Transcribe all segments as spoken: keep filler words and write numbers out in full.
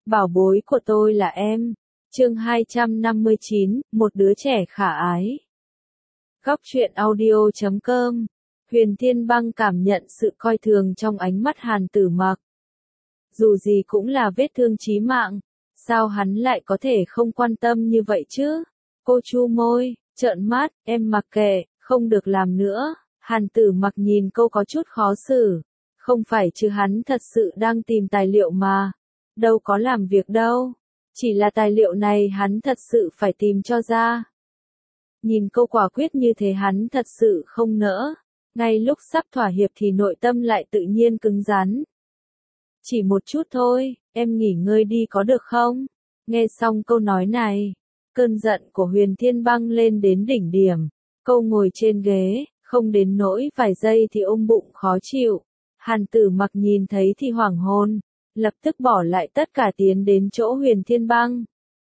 bảo bối của tôi là em. Chương hai trăm năm mươi chín, một đứa trẻ khả ái. Góc truyện audio chấm com. Huyền Thiên Băng cảm nhận sự coi thường trong ánh mắt Hàn Tử Mặc. Dù gì cũng là vết thương chí mạng, sao hắn lại có thể không quan tâm như vậy chứ? Cô chu môi, trợn mắt, em mặc kệ, không được làm nữa. Hàn Tử Mặc nhìn cô có chút khó xử. Không phải chứ, hắn thật sự đang tìm tài liệu mà. Đâu có làm việc đâu. Chỉ là tài liệu này hắn thật sự phải tìm cho ra. Nhìn cô quả quyết như thế hắn thật sự không nỡ. Ngay lúc sắp thỏa hiệp thì nội tâm lại tự nhiên cứng rắn. Chỉ một chút thôi, em nghỉ ngơi đi có được không? Nghe xong câu nói này, cơn giận của Huyền Thiên Băng lên đến đỉnh điểm. Cô ngồi trên ghế, không đến nỗi vài giây thì ôm bụng khó chịu. Hàn Tử Mặc nhìn thấy thì hoảng hồn, lập tức bỏ lại tất cả tiến đến chỗ Huyền Thiên Băng.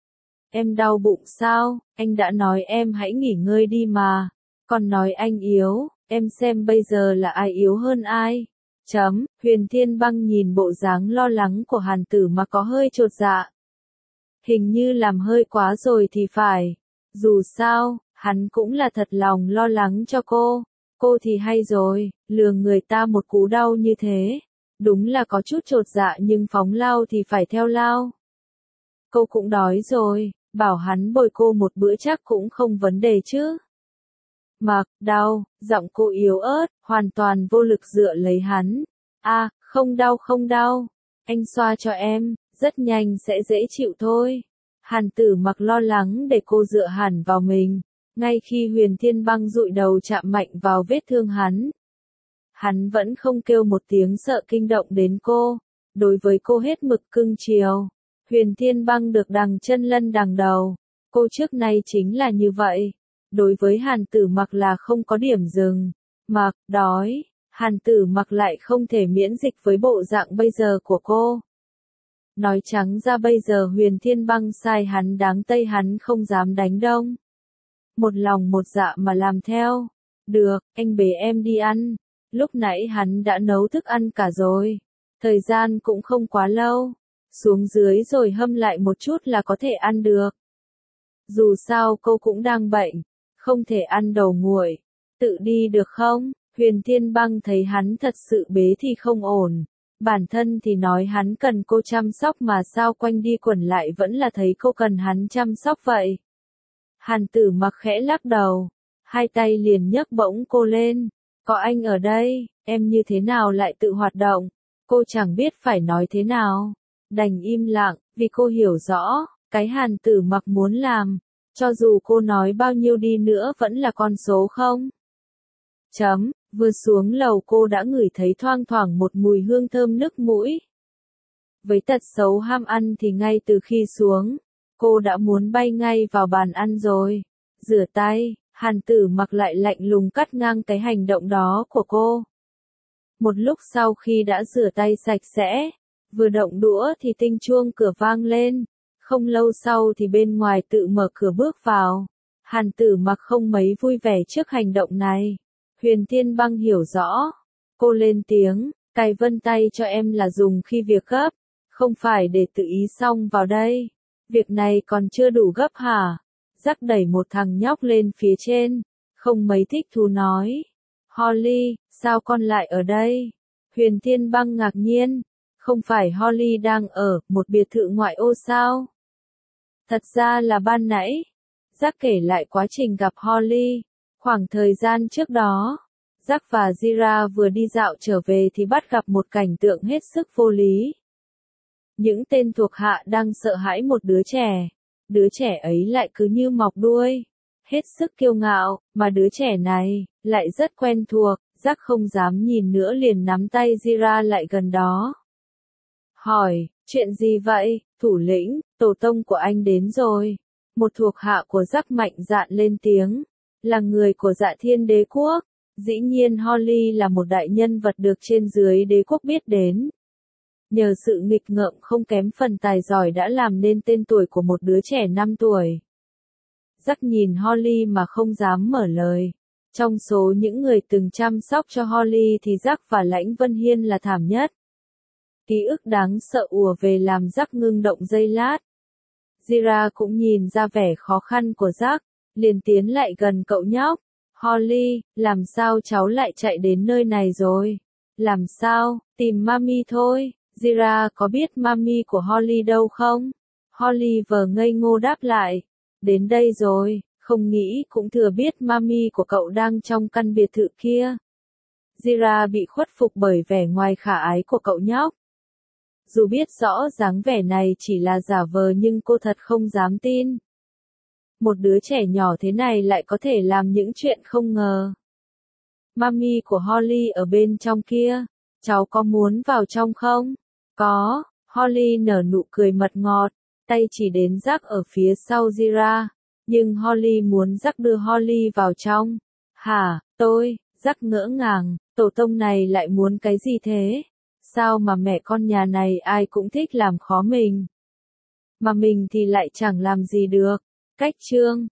Em đau bụng sao? Anh đã nói em hãy nghỉ ngơi đi mà. Còn nói anh yếu, em xem bây giờ là ai yếu hơn ai? Chấm, Huyền Thiên Băng nhìn bộ dáng lo lắng của Hàn Tử Mặc có hơi chột dạ. Hình như làm hơi quá rồi thì phải. Dù sao, hắn cũng là thật lòng lo lắng cho cô. Cô thì hay rồi, lừa người ta một cú đau như thế. Đúng là có chút chột dạ nhưng phóng lao thì phải theo lao. Cô cũng đói rồi, bảo hắn bồi cô một bữa chắc cũng không vấn đề chứ. Mặc, đau, giọng cô yếu ớt, hoàn toàn vô lực dựa lấy hắn. À, không đau không đau, anh xoa cho em, rất nhanh sẽ dễ chịu thôi. Hàn Tử Mặc lo lắng để cô dựa hẳn vào mình, ngay khi Huyền Thiên Băng dụi đầu chạm mạnh vào vết thương hắn. Hắn vẫn không kêu một tiếng sợ kinh động đến cô, đối với cô hết mực cưng chiều. Huyền Thiên Băng được đằng chân lân đằng đầu, cô trước nay chính là như vậy. Đối với Hàn Tử Mặc là không có điểm dừng. Mặc, đói, Hàn Tử Mặc lại không thể miễn dịch với bộ dạng bây giờ của cô. Nói trắng ra bây giờ Huyền Thiên Băng sai hắn đáng tây hắn không dám đánh đông. Một lòng một dạ mà làm theo. Được, anh bế em đi ăn. Lúc nãy hắn đã nấu thức ăn cả rồi. Thời gian cũng không quá lâu. Xuống dưới rồi hâm lại một chút là có thể ăn được. Dù sao cô cũng đang bệnh. Không thể ăn đầu nguội. Tự đi được không? Huyền Thiên Băng thấy hắn thật sự bế thì không ổn. Bản thân thì nói hắn cần cô chăm sóc mà sao quanh đi quẩn lại vẫn là thấy cô cần hắn chăm sóc vậy. Hàn Tử Mặc khẽ lắc đầu. Hai tay liền nhấc bổng cô lên. Có anh ở đây, em như thế nào lại tự hoạt động? Cô chẳng biết phải nói thế nào. Đành im lặng, vì cô hiểu rõ, cái Hàn Tử Mặc muốn làm. Cho dù cô nói bao nhiêu đi nữa vẫn là con số không. Chấm, vừa xuống lầu cô đã ngửi thấy thoang thoảng một mùi hương thơm nức mũi. Với tật xấu ham ăn thì ngay từ khi xuống, cô đã muốn bay ngay vào bàn ăn rồi. Rửa tay, Hàn Tử Mặc lại lạnh lùng cắt ngang cái hành động đó của cô. Một lúc sau khi đã rửa tay sạch sẽ, vừa động đũa thì tinh chuông cửa vang lên. Không lâu sau thì bên ngoài tự mở cửa bước vào. Hàn Tử Mặc không mấy vui vẻ trước hành động này. Huyền Thiên Băng hiểu rõ. Cô lên tiếng, cài vân tay cho em là dùng khi việc gấp. Không phải để tự ý xong vào đây. Việc này còn chưa đủ gấp hả? Rắc đẩy một thằng nhóc lên phía trên. Không mấy thích thú nói. Holly, sao con lại ở đây? Huyền Thiên Băng ngạc nhiên. Không phải Holly đang ở một biệt thự ngoại ô sao? Thật ra là ban nãy. Jack kể lại quá trình gặp Holly. Khoảng thời gian trước đó, Jack và Zira vừa đi dạo trở về thì bắt gặp một cảnh tượng hết sức vô lý. Những tên thuộc hạ đang sợ hãi một đứa trẻ. Đứa trẻ ấy lại cứ như mọc đuôi. Hết sức kiêu ngạo, mà đứa trẻ này, lại rất quen thuộc. Jack không dám nhìn nữa liền nắm tay Zira lại gần đó. Hỏi, chuyện gì vậy, thủ lĩnh, tổ tông của anh đến rồi. Một thuộc hạ của Jack mạnh dạn lên tiếng. Là người của Dạ Thiên Đế Quốc. Dĩ nhiên Holly là một đại nhân vật được trên dưới đế quốc biết đến. Nhờ sự nghịch ngợm không kém phần tài giỏi đã làm nên tên tuổi của một đứa trẻ năm tuổi. Jack nhìn Holly mà không dám mở lời. Trong số những người từng chăm sóc cho Holly thì Jack và Lãnh Vân Hiên là thảm nhất. Ký ức đáng sợ ùa về làm Jack ngưng động giây lát. Zira cũng nhìn ra vẻ khó khăn của Jack, liền tiến lại gần cậu nhóc. Holly, làm sao cháu lại chạy đến nơi này rồi? Làm sao, tìm mami thôi. Zira có biết mami của Holly đâu không? Holly vờ ngây ngô đáp lại. Đến đây rồi, không nghĩ cũng thừa biết mami của cậu đang trong căn biệt thự kia. Zira bị khuất phục bởi vẻ ngoài khả ái của cậu nhóc. Dù biết rõ dáng vẻ này chỉ là giả vờ nhưng cô thật không dám tin. Một đứa trẻ nhỏ thế này lại có thể làm những chuyện không ngờ. Mami của Holly ở bên trong kia, cháu có muốn vào trong không? Có, Holly nở nụ cười mật ngọt, tay chỉ đến Jack ở phía sau Zira, nhưng Holly muốn Jack đưa Holly vào trong. Hả, tôi, Jack ngỡ ngàng, tổ tông này lại muốn cái gì thế? Sao mà mẹ con nhà này ai cũng thích làm khó mình? Mà mình thì lại chẳng làm gì được. Cách chương